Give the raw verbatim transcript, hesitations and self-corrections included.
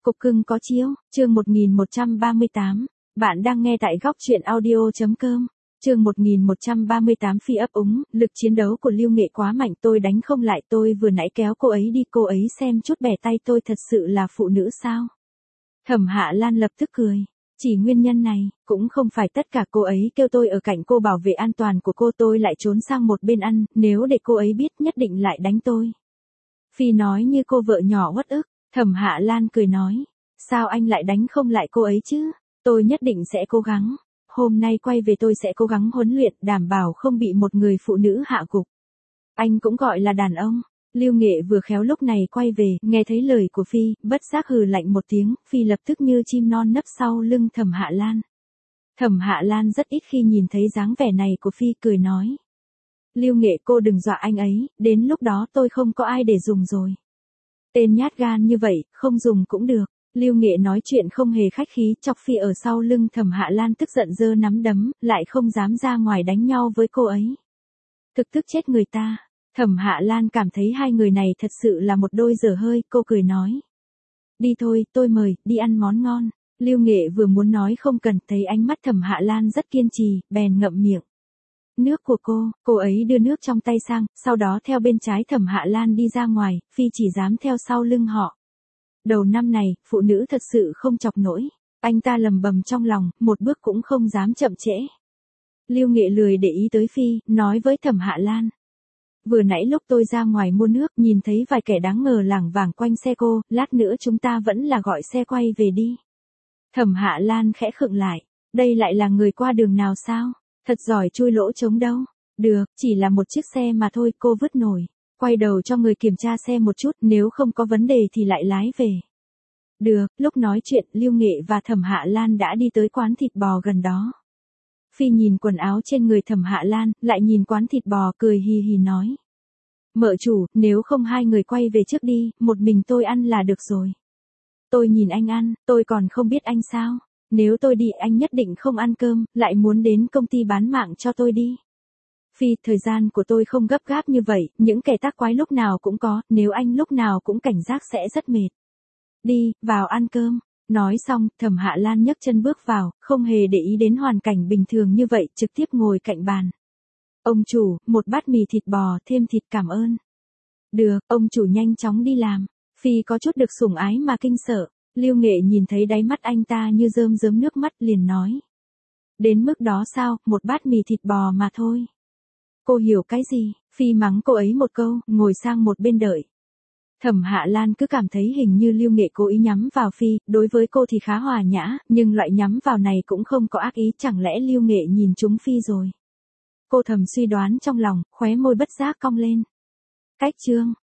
Cục cưng có chiếu, chương một nghìn một trăm ba mươi tám. Bạn đang nghe tại góc truyện audio.com. Chương một nghìn một trăm ba mươi tám. Phi ấp úng, lực chiến đấu của Lưu Nghệ quá mạnh, tôi đánh không lại, tôi vừa nãy kéo cô ấy đi, cô ấy xem chút bẻ tay tôi, thật sự là phụ nữ sao? Thẩm Hạ Lan lập tức cười. Chỉ nguyên nhân này, cũng không phải tất cả, cô ấy kêu tôi ở cạnh cô bảo vệ an toàn của cô, tôi lại trốn sang một bên ăn, nếu để cô ấy biết nhất định lại đánh tôi. Phi nói như cô vợ nhỏ uất ức. Thẩm Hạ Lan cười nói, sao anh lại đánh không lại cô ấy chứ? Tôi nhất định sẽ cố gắng. Hôm nay quay về tôi sẽ cố gắng huấn luyện, đảm bảo không bị một người phụ nữ hạ gục. Anh cũng gọi là đàn ông. Lưu Nghệ vừa khéo lúc này quay về, nghe thấy lời của Phi, bất giác hừ lạnh một tiếng, Phi lập tức như chim non nấp sau lưng Thẩm Hạ Lan. Thẩm Hạ Lan rất ít khi nhìn thấy dáng vẻ này của Phi, cười nói. Lưu Nghệ, cô đừng dọa anh ấy, đến lúc đó tôi không có ai để dùng rồi. Tên nhát gan như vậy, không dùng cũng được. Lưu Nghệ nói chuyện không hề khách khí, chọc Phi ở sau lưng. Thẩm Hạ Lan tức giận giơ nắm đấm, lại không dám ra ngoài đánh nhau với cô ấy. Thực tức chết người ta. Thẩm Hạ Lan cảm thấy hai người này thật sự là một đôi dở hơi, cô cười nói. Đi thôi, tôi mời, đi ăn món ngon. Lưu Nghệ vừa muốn nói không cần, thấy ánh mắt Thẩm Hạ Lan rất kiên trì, bèn ngậm miệng. Nước của cô, cô ấy đưa nước trong tay sang, sau đó theo bên trái Thẩm Hạ Lan đi ra ngoài, Phi chỉ dám theo sau lưng họ. Đầu năm này, phụ nữ thật sự không chọc nổi. Anh ta lầm bầm trong lòng, một bước cũng không dám chậm trễ. Lưu Nghệ lười để ý tới Phi, nói với Thẩm Hạ Lan. Vừa nãy lúc tôi ra ngoài mua nước, nhìn thấy vài kẻ đáng ngờ lảng vảng quanh xe cô, lát nữa chúng ta vẫn là gọi xe quay về đi. Thẩm Hạ Lan khẽ khựng lại, đây lại là người qua đường nào sao? Thật giỏi chui lỗ trống đâu. Được, chỉ là một chiếc xe mà thôi, cô vứt nổi. Quay đầu cho người kiểm tra xe một chút, nếu không có vấn đề thì lại lái về. Được, lúc nói chuyện, Lưu Nghệ và Thẩm Hạ Lan đã đi tới quán thịt bò gần đó. Phi nhìn quần áo trên người Thẩm Hạ Lan, lại nhìn quán thịt bò, cười hì hì nói. Mợ chủ, nếu không hai người quay về trước đi, một mình tôi ăn là được rồi. Tôi nhìn anh ăn, tôi còn không biết anh sao. Nếu tôi đi anh nhất định không ăn cơm, lại muốn đến công ty bán mạng cho tôi đi. Phi, thời gian của tôi không gấp gáp như vậy, những kẻ tác quái lúc nào cũng có, nếu anh lúc nào cũng cảnh giác sẽ rất mệt. Đi, vào ăn cơm. Nói xong, Thẩm Hạ Lan nhấc chân bước vào, không hề để ý đến hoàn cảnh bình thường như vậy, trực tiếp ngồi cạnh bàn. Ông chủ, một bát mì thịt bò, thêm thịt, cảm ơn. Được, ông chủ nhanh chóng đi làm. Phi có chút được sủng ái mà kinh sợ. Lưu Nghệ nhìn thấy đáy mắt anh ta như rơm rớm nước mắt, liền nói. Đến mức đó sao, một bát mì thịt bò mà thôi. Cô hiểu cái gì? Phi mắng cô ấy một câu, ngồi sang một bên đợi. Thẩm Hạ Lan cứ cảm thấy hình như Lưu Nghệ cố ý nhắm vào Phi, đối với cô thì khá hòa nhã, nhưng loại nhắm vào này cũng không có ác ý, chẳng lẽ Lưu Nghệ nhìn trúng Phi rồi. Cô thầm suy đoán trong lòng, khóe môi bất giác cong lên. Cách chương.